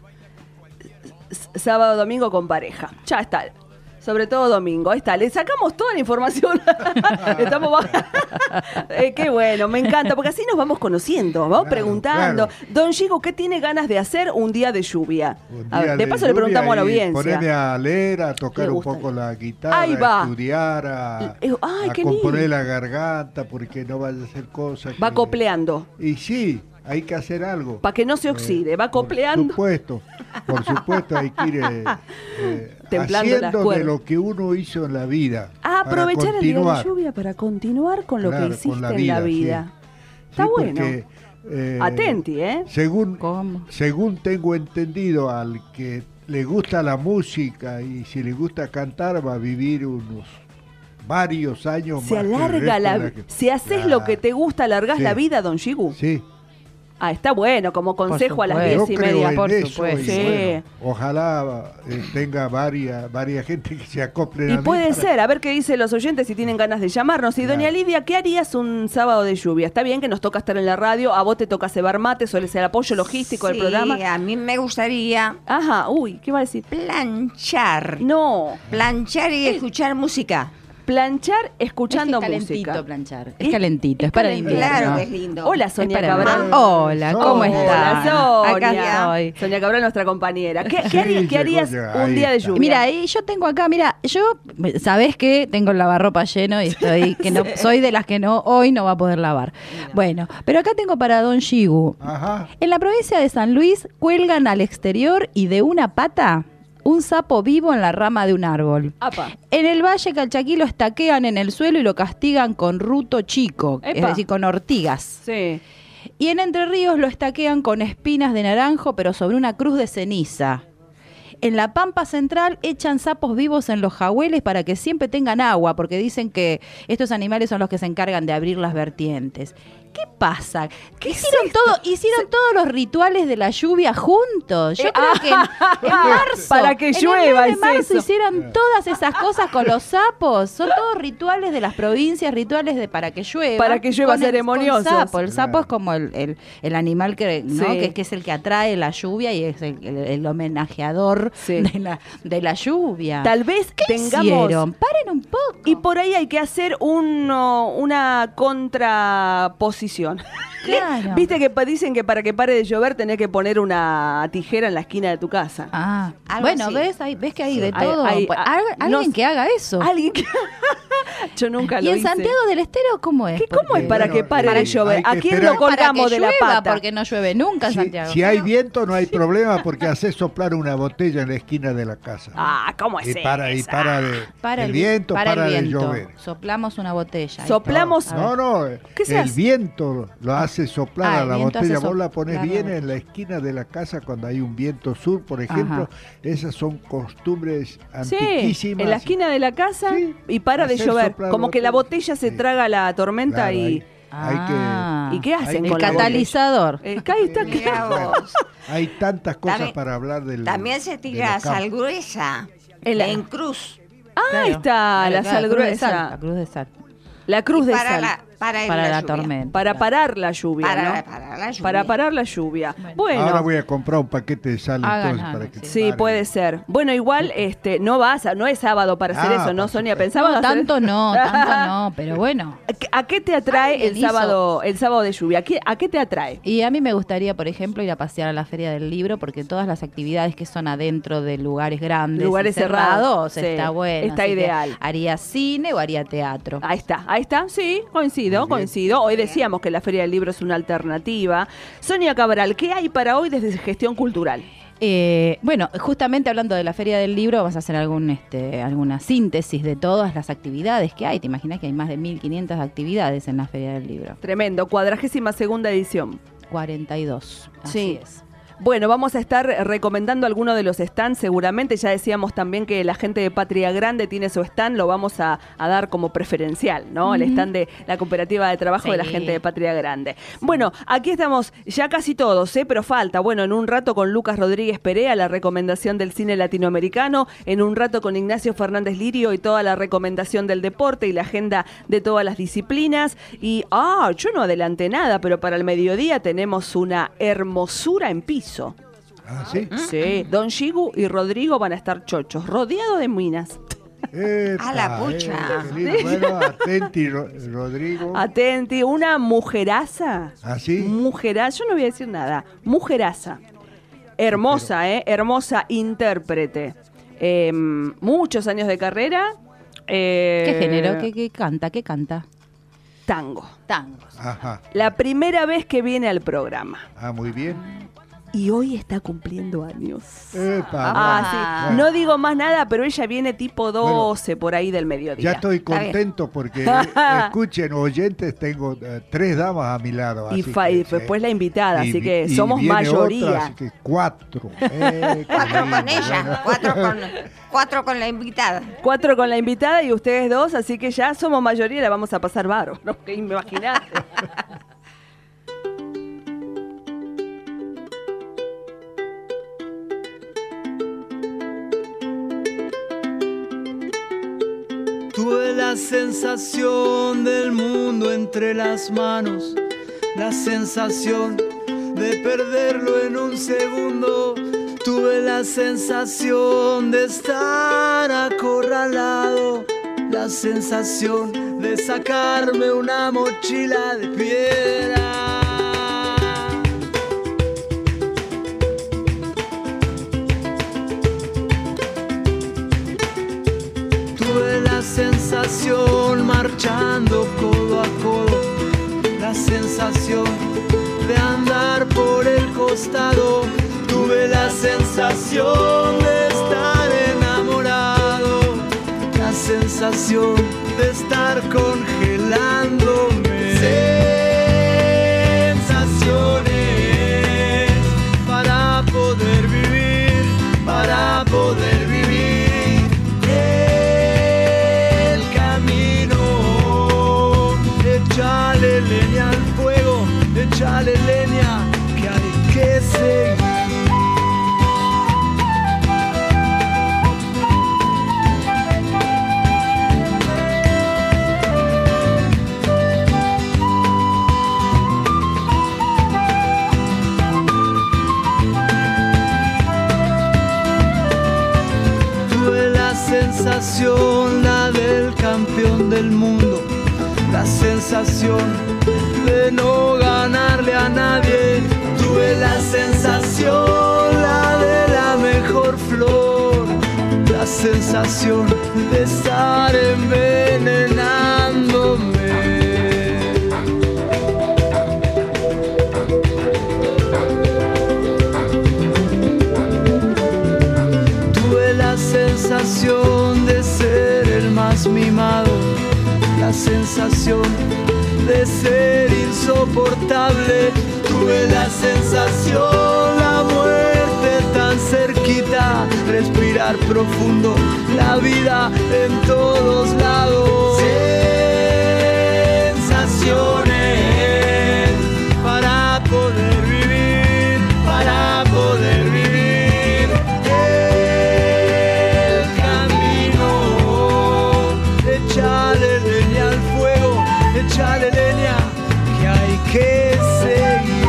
S- Sábado, domingo con pareja. Ya está. Sobre todo domingo. Ahí está. Le sacamos toda la información. Estamos baj- Eh, qué bueno, me encanta. Porque así nos vamos conociendo. Vamos Claro, preguntando. claro. Don Gigo, ¿qué tiene ganas de hacer un día de lluvia? Un A ver, día de paso le lluvia preguntamos a la y audiencia. Ponerme a leer, a tocar Le un gusta. poco la guitarra, Ahí va. a estudiar, a, Eh, ay, a qué componer lindo. la garganta, porque no vaya a hacer cosas. Va que- copleando. Y sí, hay que hacer algo. Para que no se oxide. Va copleando. Por supuesto, por supuesto hay que ir eh, eh, Templando las haciendo de cuerdas. lo que uno hizo en la vida. Ah, para aprovechar el día de continuar. lluvia para continuar con lo Claro, que con hiciste la en vida, la sí. vida. Sí, Está bueno. porque, eh, Atenti, ¿eh? Según, ¿Cómo? según tengo entendido, al que le gusta la música y si le gusta cantar va a vivir unos varios años Se más. que el alarga resto la... de la que- Si haces lo que te gusta, alargás Sí. la vida, don Gigu. Sí. Ah, está bueno, como consejo a las supuesto. diez Yo y creo media. en por eso supuesto. y Sí. bueno, ojalá eh, tenga varias, varias gente que se acoplen a Y mí puede para- ser, a ver qué dicen los oyentes si tienen ganas de llamarnos. Y Claro. doña Lidia, ¿qué harías un sábado de lluvia? Está bien que nos toca estar en la radio, a vos te toca cebar mate, suele ser apoyo logístico del Sí, programa. a mí me gustaría Ajá, uy, ¿qué va a decir? planchar. No, Planchar y escuchar música. planchar escuchando es calentito música. planchar. Es- Es calentito, es es para el calentito. invierno. Claro que es lindo. Hola, Es Sonia para el Cabral. invierno. Hola, ¿cómo Sonia. estás? Hola, Sonia. Acá estoy. Sonia Cabral, nuestra compañera. ¿Qué, qué Sí, harías, qué llegó harías ya, un ahí día de está. lluvia? Mira, y yo tengo acá, mira, yo, sabés que tengo el lavarropa lleno y estoy, que no, soy de las que no, hoy no va a poder lavar. Bueno, pero acá tengo para Don Gigu. Ajá. En la provincia de San Luis cuelgan al exterior y de una pata un sapo vivo en la rama de un árbol. Apa. En el Valle Calchaquí lo estaquean en el suelo y lo castigan con ruto chico, es Epa. decir, con ortigas. Sí. Y en Entre Ríos lo estaquean con espinas de naranjo, pero sobre una cruz de ceniza. En la Pampa Central echan sapos vivos en los jagüeles para que siempre tengan agua, porque dicen que estos animales son los que se encargan de abrir las vertientes. ¿Qué pasa? ¿Qué hicieron todo? Hicieron todos los rituales de la lluvia juntos. Yo Eh, creo que en, en marzo, para que en el llueva, mes de es marzo eso. hicieron todas esas cosas con los sapos. Son todos rituales de las provincias, rituales de para que llueva. Para que llueva con el- con ceremoniosos. sapo. El sapo Claro. es como el, el, el animal que, ¿no? Sí. que, que es el que atrae la lluvia y es el, el- el homenajeador Sí. de, la, de la lluvia. Tal vez ¿Qué tengamos... hicieron? Paren un poco. Y por ahí hay que hacer uno, una contraposición. Claro. Viste que pa- dicen que para que pare de llover tenés que poner una tijera en la esquina de tu casa. Ah, Algo bueno, así. ¿ves? Hay, ves que hay de Hay- todo. hay- Pues, ah, al- alguien no- que haga eso. Alguien que... Yo nunca lo ¿Y en hice. Santiago del Estero cómo es? ¿Qué, ¿Cómo Porque- es para bueno, que pare para- de llover? hay que ¿A quién esperar- lo colgamos para que de la llueva, pata? porque no llueve nunca en Si, Santiago. si hay viento no hay problema porque haces soplar una botella en la esquina de la casa. Ah, ¿cómo es y para, y esa? para, de, Para el el viento, para para, el de viento. llover. Soplamos una botella. ahí Soplamos- está. No, no, ¿Qué se el hace? viento lo hace soplar Ah, a el la viento botella. hace Vos la soplar pones la bien botella. en la esquina de la casa cuando hay un viento sur, por ejemplo. Esas son costumbres Sí, antiquísimas. en la esquina de la casa Sí, y para de hacer llover. soplar Como que la botella. botella se Sí. traga la tormenta Claro, y... hay- hay que- Ah. ¿Y qué hacen hay con El la botella? catalizador. Eh, acá está. Mirá vos. Hay tantas cosas También- para hablar del También se de tira los campos. sal gruesa En la- en cruz. Ah, Claro. ahí está, Claro, la claro, sal cruz de sal, gruesa. La cruz de sal. La cruz Y de para sal. la, para el- Para la lluvia. tormenta. Para parar la lluvia, Para, ¿no? para la lluvia. Para parar la lluvia. Bueno, Ahora voy a comprar un paquete de sal Hagan entonces algo, para que sí. sí, pare. puede ser. Bueno, igual este no vas a, no es sábado para hacer Ah, eso, ¿no, por Sonia? supuesto. ¿Pensabas No, hacer- tanto no, tanto no, pero bueno. ¿A qué- ¿A qué te atrae Alguien el hizo. sábado, el sábado de lluvia? ¿A qué, a qué te atrae? Y a mí me gustaría, por ejemplo, ir a pasear a la Feria del Libro, porque todas las actividades que son adentro de lugares grandes, Lugares y cerrados, cerrados, sí, está bueno. está así que ideal. Haría cine o haría teatro. Ahí está, ahí está, sí, coincido, Muy bien. coincido. Hoy decíamos que la Feria del Libro es una alternativa. Sonia Cabral, ¿qué hay para hoy desde gestión cultural? Eh, bueno, justamente hablando de la Feria del Libro, vamos a hacer algún, este, alguna síntesis de todas las actividades que hay. Te imaginas que hay más de mil quinientas actividades en la Feria del Libro. Tremendo, cuadragésima segunda edición. cuarenta y dos. Así Sí. es. Bueno, vamos a estar recomendando algunos de los stands seguramente. Ya decíamos también que la gente de Patria Grande tiene su stand, lo vamos a, a dar como preferencial, ¿no? El stand de la cooperativa de trabajo de la Sí. gente de Patria Grande. Bueno, aquí estamos ya casi todos, ¿eh? Pero falta. Bueno, en un rato con Lucas Rodríguez Perea, la recomendación del cine latinoamericano. En un rato con Ignacio Fernández Lirio y toda la recomendación del deporte y la agenda de todas las disciplinas. Y, ah, yo no adelanté nada, pero para el mediodía tenemos una hermosura en piso. Ah, ¿sí? Sí, Don Shigu y Rodrigo van a estar chochos, rodeados de minas. Epa, A la pucha. eh, qué lindo. Bueno, atenti, Ro- Rodrigo. Atenti, una mujeraza. ¿Ah, sí? Mujeraza, yo no voy a decir nada. Mujeraza. Hermosa, ¿eh? Hermosa intérprete. Eh, muchos años de carrera. eh, ¿Qué género? ¿Qué, qué canta? ¿Qué canta? Tango. Tangos. Ajá. La primera vez que viene al programa. Ah, muy bien. Y hoy está cumpliendo años. Epa, Ah, sí. bueno. No digo más nada, pero ella viene tipo doce por ahí del mediodía. Ya estoy Está bien. contento porque, eh, escuchen, oyentes, tengo eh, tres damas a mi lado. Y, así fa- que, y eh, después la invitada, y así vi- que y somos viene mayoría. otra, así que cuatro. Eh, qué Cuatro lindo, con ella, bueno. cuatro con, cuatro con la invitada. Cuatro con la invitada y ustedes dos, así que ya somos mayoría y la vamos a pasar bárbaro. ¿No? ¿Qué imaginaste? Tuve la sensación del mundo entre las manos, la sensación de perderlo en un segundo. Tuve la sensación de estar acorralado, la sensación de sacarme una mochila de piedra. Tuve la sensación marchando codo a codo, la sensación de andar por el costado. Tuve la sensación de estar enamorado, la sensación de estar congelándome. Sensaciones para poder vivir, para poder vivir el camino. Échale leña al fuego, échale leña que hay que seguir. Tuve la sensación, la del campeón del mundo, la sensación de no ganarle a nadie. Tuve la sensación, la de la mejor flor, la sensación de estar envenenado. la sensación de ser insoportable. Tuve la sensación, la muerte tan cerquita, respirar profundo, la vida en todos lados. Sensaciones para poder vivir, para poder vivir el camino. Echale leña al fuego, echale leña que hay que seguir.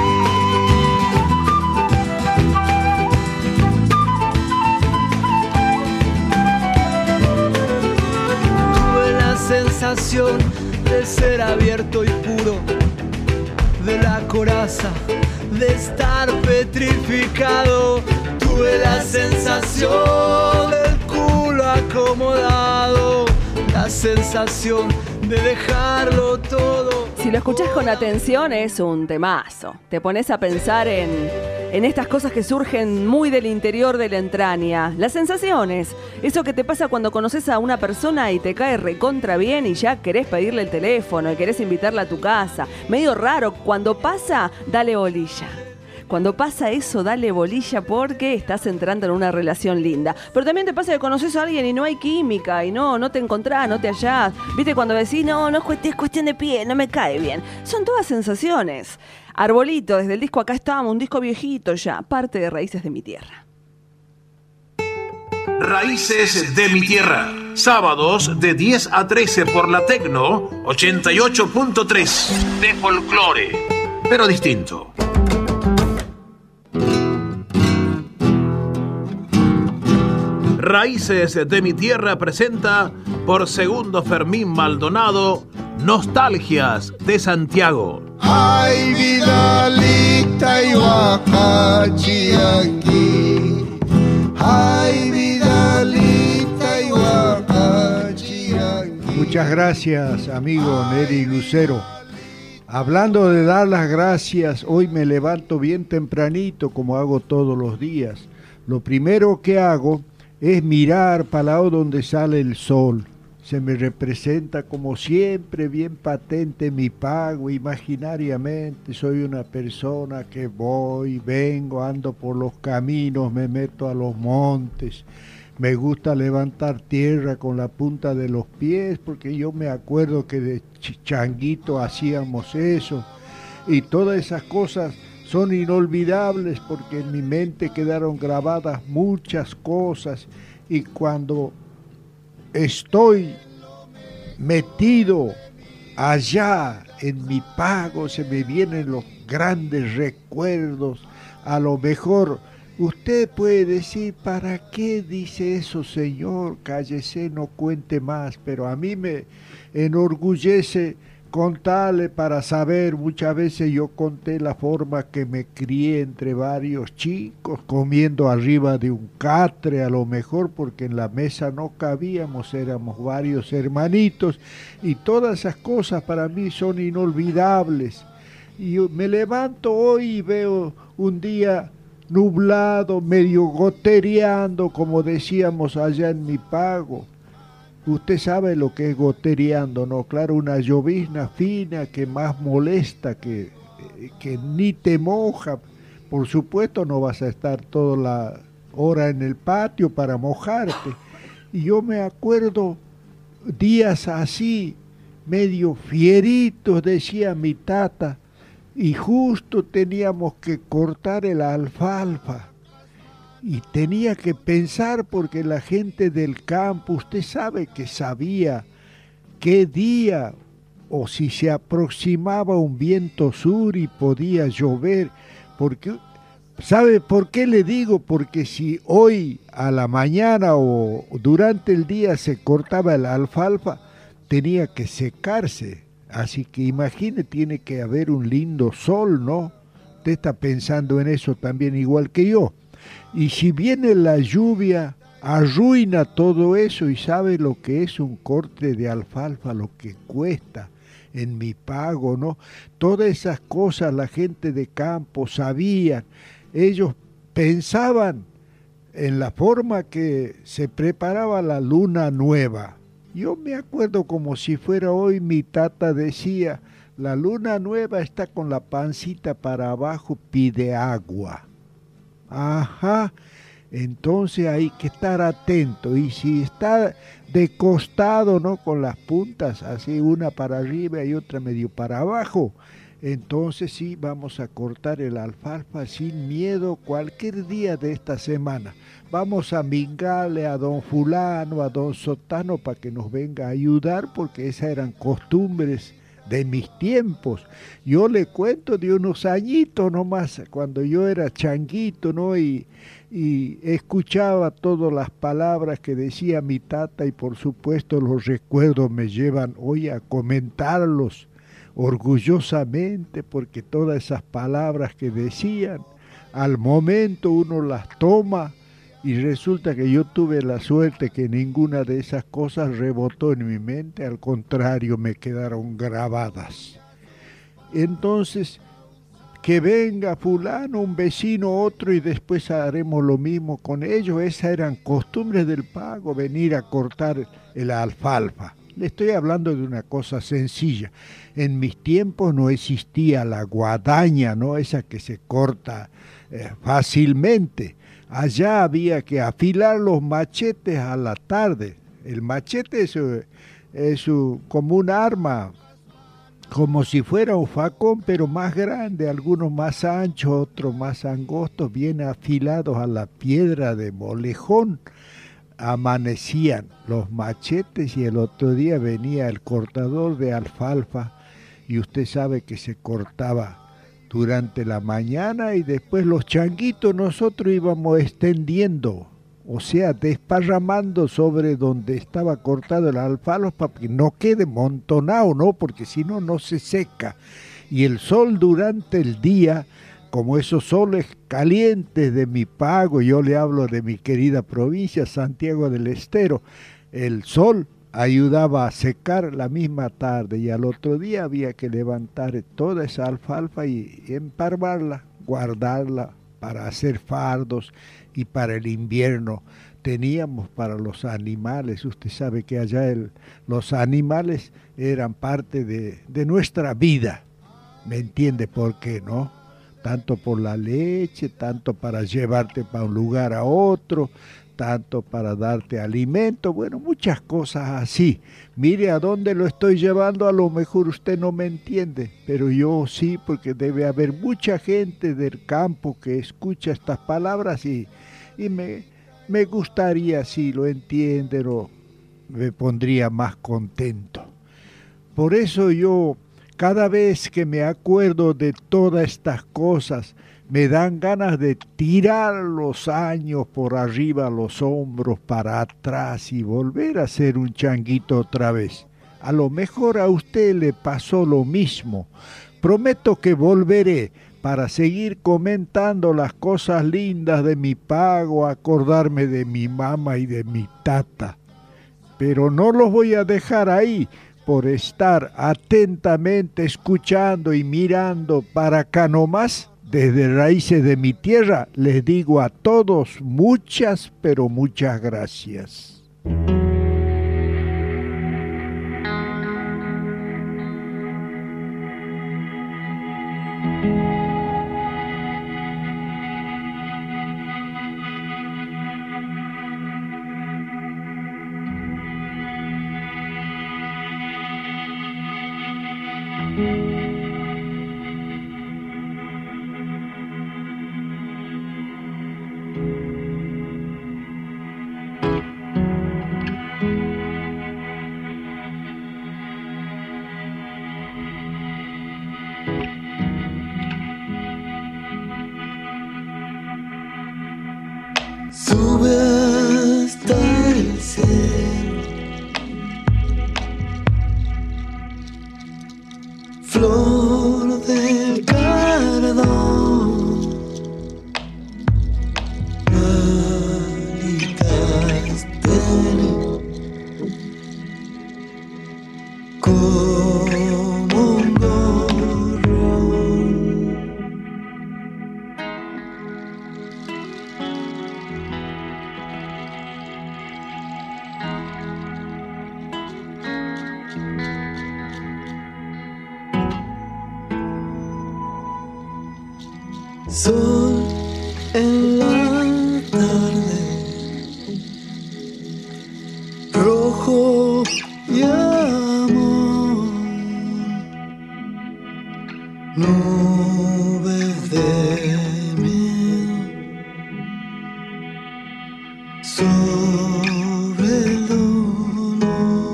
Tuve la sensación de ser abierto y puro, de la coraza, de estar petrificado. Tuve la sensación del culo acomodado, la sensación de dejarlo todo. Si lo escuchás con atención es un temazo. Te pones a pensar en, en estas cosas que surgen muy del interior de la entraña. Las sensaciones, eso que te pasa cuando conoces a una persona y te cae recontra bien y ya querés pedirle el teléfono y querés invitarla a tu casa. Medio raro, cuando pasa, dale bolilla. Cuando pasa eso, dale bolilla porque estás entrando en una relación linda. Pero también te pasa que conoces a alguien y no hay química, y no, no te encontrás, no te hallás. ¿Viste cuando decís, no, no es cuestión, es cuestión de pie, no me cae bien? Son todas sensaciones. Arbolito, desde el disco Acá Estamos, un disco viejito ya, parte de Raíces de mi Tierra. Raíces de mi Tierra. Sábados de diez a trece por la Tecno ochenta y ocho punto tres. De folclore, pero distinto. Raíces de mi Tierra presenta por Segundo Fermín Maldonado Nostalgias de Santiago. Ay, Vidalita y Huacachiaqui. Ay, Vidalita y Huacachiaqui. Muchas gracias, amigo Neri Lucero. Hablando de dar las gracias, hoy me levanto bien tempranito, como hago todos los días. Lo primero que hago es mirar para el lado donde sale el sol. Se me representa como siempre bien patente mi pago imaginariamente. Soy una persona que voy, vengo, ando por los caminos, me meto a los montes. Me gusta levantar tierra con la punta de los pies porque yo me acuerdo que de changuito hacíamos eso. Y todas esas cosas son inolvidables porque en mi mente quedaron grabadas muchas cosas, y cuando estoy metido allá en mi pago se me vienen los grandes recuerdos. A lo mejor usted puede decir, ¿para qué dice eso, señor? Cállese, no cuente más, pero a mí me enorgullece contarle para saber. Muchas veces yo conté la forma que me crié entre varios chicos, comiendo arriba de un catre a lo mejor, porque en la mesa no cabíamos, éramos varios hermanitos, y todas esas cosas para mí son inolvidables. Y yo me levanto hoy y veo un día nublado, medio gotereando, como decíamos allá en mi pago. Usted sabe lo que es gotereando, ¿no? Claro, una llovizna fina que más molesta, que, que ni te moja. Por supuesto no vas a estar toda la hora en el patio para mojarte. Y yo me acuerdo días así, medio fieritos, decía mi tata, y justo teníamos que cortar el alfalfa. Y tenía que pensar porque la gente del campo, usted sabe que sabía qué día o si se aproximaba un viento sur y podía llover. Porque, ¿sabe por qué le digo? Porque si hoy a la mañana o durante el día se cortaba el alfalfa, tenía que secarse. Así que imagine, tiene que haber un lindo sol, ¿no? Usted está pensando en eso también igual que yo. Y si viene la lluvia, arruina todo eso, y sabe lo que es un corte de alfalfa, lo que cuesta en mi pago, ¿no? Todas esas cosas la gente de campo sabían. Ellos pensaban en la forma que se preparaba la luna nueva. Yo me acuerdo como si fuera hoy, mi tata decía, la luna nueva está con la pancita para abajo, pide agua. Ajá, entonces hay que estar atento, y si está de costado, ¿no? Con las puntas, así una para arriba y otra medio para abajo, entonces sí vamos a cortar el alfalfa sin miedo cualquier día de esta semana. Vamos a mingarle a don fulano, a don sotano para que nos venga a ayudar, porque esas eran costumbres de mis tiempos. Yo le cuento de unos añitos nomás, cuando yo era changuito, ¿no? Y, y escuchaba todas las palabras que decía mi tata, y por supuesto los recuerdos me llevan hoy a comentarlos orgullosamente, porque todas esas palabras que decían, al momento uno las toma, y resulta que yo tuve la suerte que ninguna de esas cosas rebotó en mi mente, al contrario, me quedaron grabadas. Entonces, que venga fulano, un vecino, otro, y después haremos lo mismo con ellos. Esas eran costumbres del pago, venir a cortar el alfalfa. Le estoy hablando de una cosa sencilla. En mis tiempos no existía la guadaña, ¿no? Esa que se corta eh, fácilmente. Allá había que afilar los machetes a la tarde. El machete es, es como un arma, como si fuera un facón, pero más grande, algunos más anchos, otros más angostos, bien afilados a la piedra de molejón. Amanecían los machetes y el otro día venía el cortador de alfalfa, y usted sabe que se cortaba durante la mañana, y después los changuitos nosotros íbamos extendiendo, o sea, desparramando sobre donde estaba cortado el alfalfa para que no quede montonado, ¿no? Porque si no, no se seca. Y el sol durante el día, como esos soles calientes de mi pago, yo le hablo de mi querida provincia, Santiago del Estero, el sol ayudaba a secar la misma tarde, y al otro día había que levantar toda esa alfalfa y emparvarla, guardarla para hacer fardos, y para el invierno teníamos para los animales. Usted sabe que allá el, los animales eran parte de, de nuestra vida, ¿me entiende por qué, no? Tanto por la leche, tanto para llevarte para un lugar a otro, tanto para darte alimento, bueno, muchas cosas así. Mire a dónde lo estoy llevando, a lo mejor usted no me entiende, pero yo sí, porque debe haber mucha gente del campo que escucha estas palabras, y, y me, me gustaría, si lo entienden, o me pondría más contento. Por eso yo, cada vez que me acuerdo de todas estas cosas, me dan ganas de tirar los años por arriba, los hombros para atrás, y volver a ser un changuito otra vez. A lo mejor a usted le pasó lo mismo. Prometo que volveré para seguir comentando las cosas lindas de mi pago, acordarme de mi mamá y de mi tata. Pero no los voy a dejar ahí, por estar atentamente escuchando y mirando para acá nomás. Desde Raíces de mi Tierra les digo a todos muchas, pero muchas gracias. Sube hasta el cielo, flor del cardón, manitas de como un gorrión. sol en la tarde, rojo y amor, nubes de miel sobre el dolor.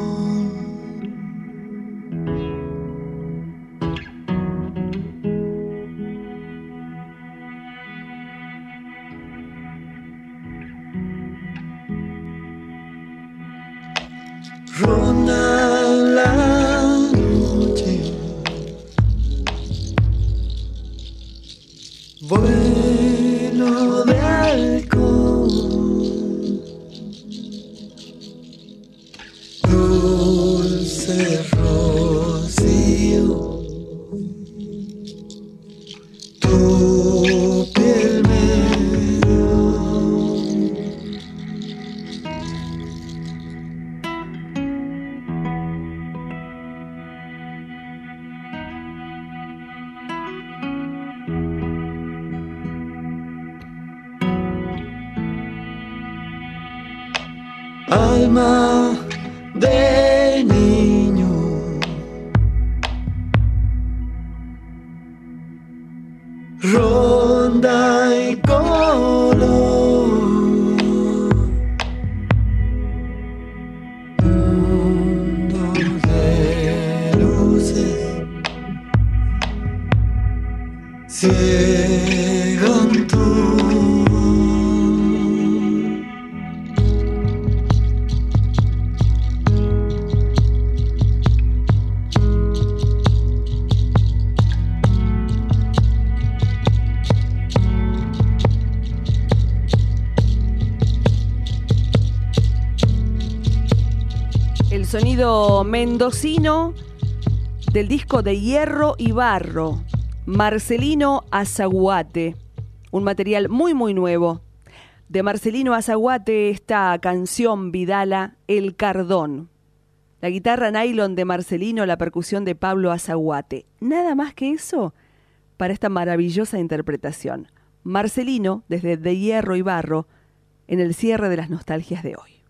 Ronda la noche, vuelo de halcón, dulce rocío, tu piel me dio. Alma de niño, ronda y color, mundo de luces, ciegan tú. El sonido mendocino del disco de Hierro y Barro, Marcelino Azaguate, un material muy muy nuevo. De Marcelino Azaguate, esta canción Vidala, El Cardón. La guitarra nylon de Marcelino, la percusión de Pablo Azaguate. Nada más que eso para esta maravillosa interpretación. Marcelino, desde De Hierro y Barro, en el cierre de las nostalgias de hoy.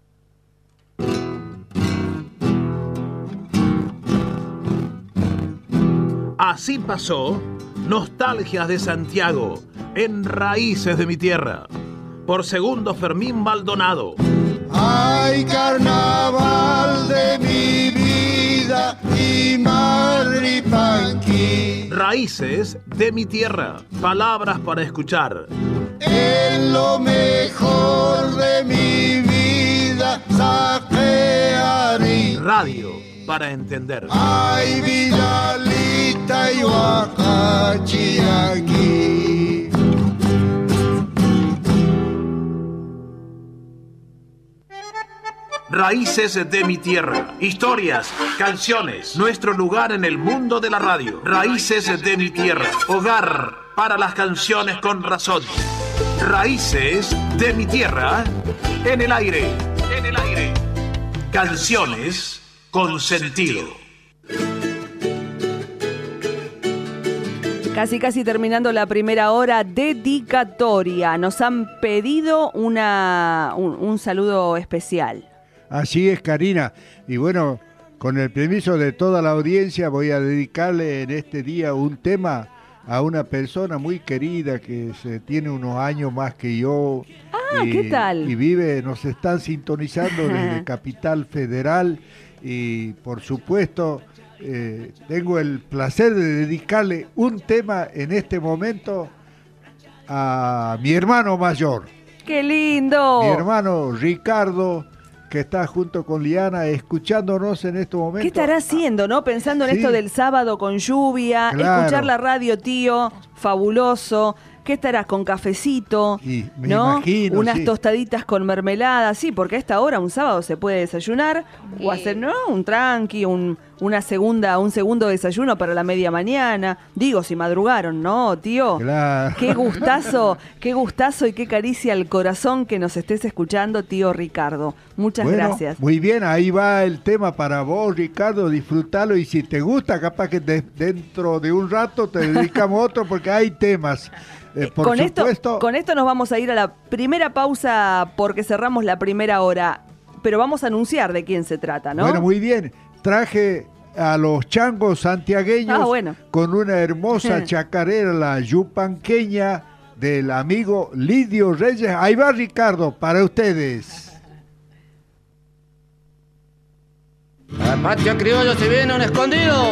Así pasó Nostalgias de Santiago en Raíces de mi Tierra, por Segundo Fermín Maldonado. Ay, carnaval de mi vida y Marripanqui. Raíces de mi Tierra, palabras para escuchar. En lo mejor de mi vida saquearé. Radio para entender. Ay, Vidalita y Huacachi aquí. Raíces de mi Tierra. Historias, canciones, nuestro lugar en el mundo de la radio. Raíces de mi Tierra. Hogar para las canciones con razón. Raíces de mi Tierra en el aire. En el aire. Canciones con sentido. Casi casi terminando la primera hora, dedicatoria. Nos han pedido una, un, un saludo especial. Así es, Karina. Y bueno, con el permiso de toda la audiencia, voy a dedicarle en este día un tema a una persona muy querida que se, tiene unos años más que yo. Ah, y, ¿qué tal? Y vive, nos están sintonizando desde Capital Federal. Y por supuesto, eh, tengo el placer de dedicarle un tema en este momento a mi hermano mayor. ¡Qué lindo! Mi hermano Ricardo, que está junto con Liana escuchándonos en este momento. ¿Qué estará haciendo, no? Pensando en Sí. esto del sábado con lluvia, Claro. escuchar la radio, tío, fabuloso. ¿Qué estarás con cafecito? Y me ¿no? imagino, Unas sí. tostaditas con mermelada, sí, porque a esta hora un sábado se puede desayunar Sí. o hacer, ¿no? Un tranqui, un, una segunda, un segundo desayuno para la media mañana. Digo, si madrugaron, ¿no, tío? Claro. Qué gustazo, qué gustazo y qué caricia al corazón que nos estés escuchando, tío Ricardo. Muchas Bueno, gracias. Muy bien, ahí va el tema para vos, Ricardo, disfrútalo y si te gusta, capaz que de- dentro de un rato te dedicamos otro porque hay temas. Eh, por con, supuesto, esto, con esto nos vamos a ir a la primera pausa porque cerramos la primera hora, pero vamos a anunciar de quién se trata, ¿no? bueno, muy bien. Traje a los changos santiagueños Ah, bueno. con una hermosa chacarera, la yupanqueña del amigo Lidio Reyes. Ahí va, Ricardo, para ustedes. Al patio criollo se viene un escondido.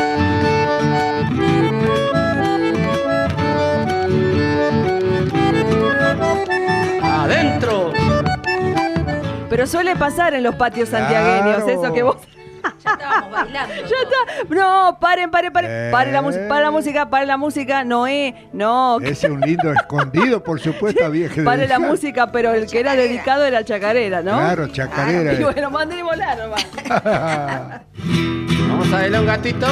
Adentro. Pero suele pasar en los patios santiagueños, Claro. eso que vos... Ya estábamos bailando. Ya está. No, paren, paren, paren. Eh. Paren la música, paren la música, paren la música. Noé, no. Ese es un lindo escondido, por supuesto, había que Pare la dedicar. música, pero el que era dedicado era chacarera, ¿no? Claro, chacarera. Y bueno, mandé volar nomás. Vamos a bailar un gatito.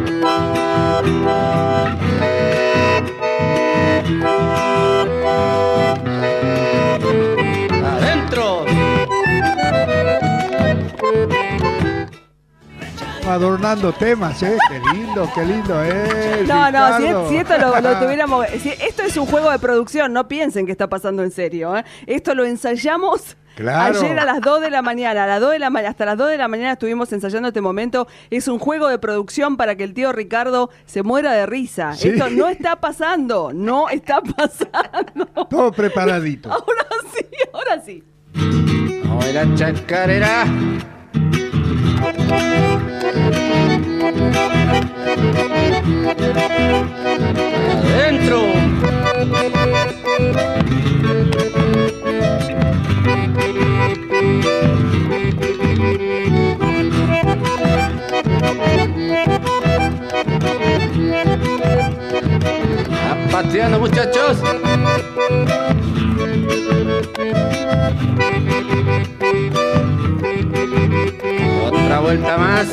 Adentro. Adornando temas, ¿eh? Qué lindo, qué lindo, ¿eh? No, no, si, Ricardo. si esto lo, lo tuviéramos... si esto es un juego de producción, no piensen que está pasando en serio, ¿eh? Esto lo ensayamos... Claro. Ayer a las dos de la mañana, a las dos de la ma- hasta las dos de la mañana estuvimos ensayando este momento. Es un juego de producción para que el tío Ricardo se muera de risa. Sí. Esto no está pasando, no está pasando. Todo preparadito. Ahora sí, ahora sí. Vamos a bailar chacarera. Adentro. Pateando, muchachos. Otra vuelta más.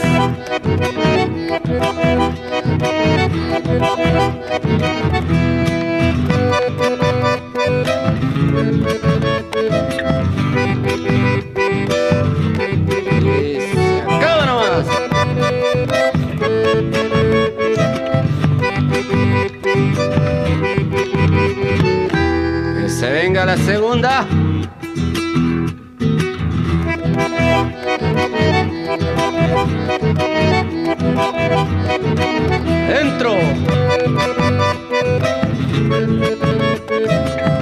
Y se acaba nomás. Que se venga la segunda. Dentro.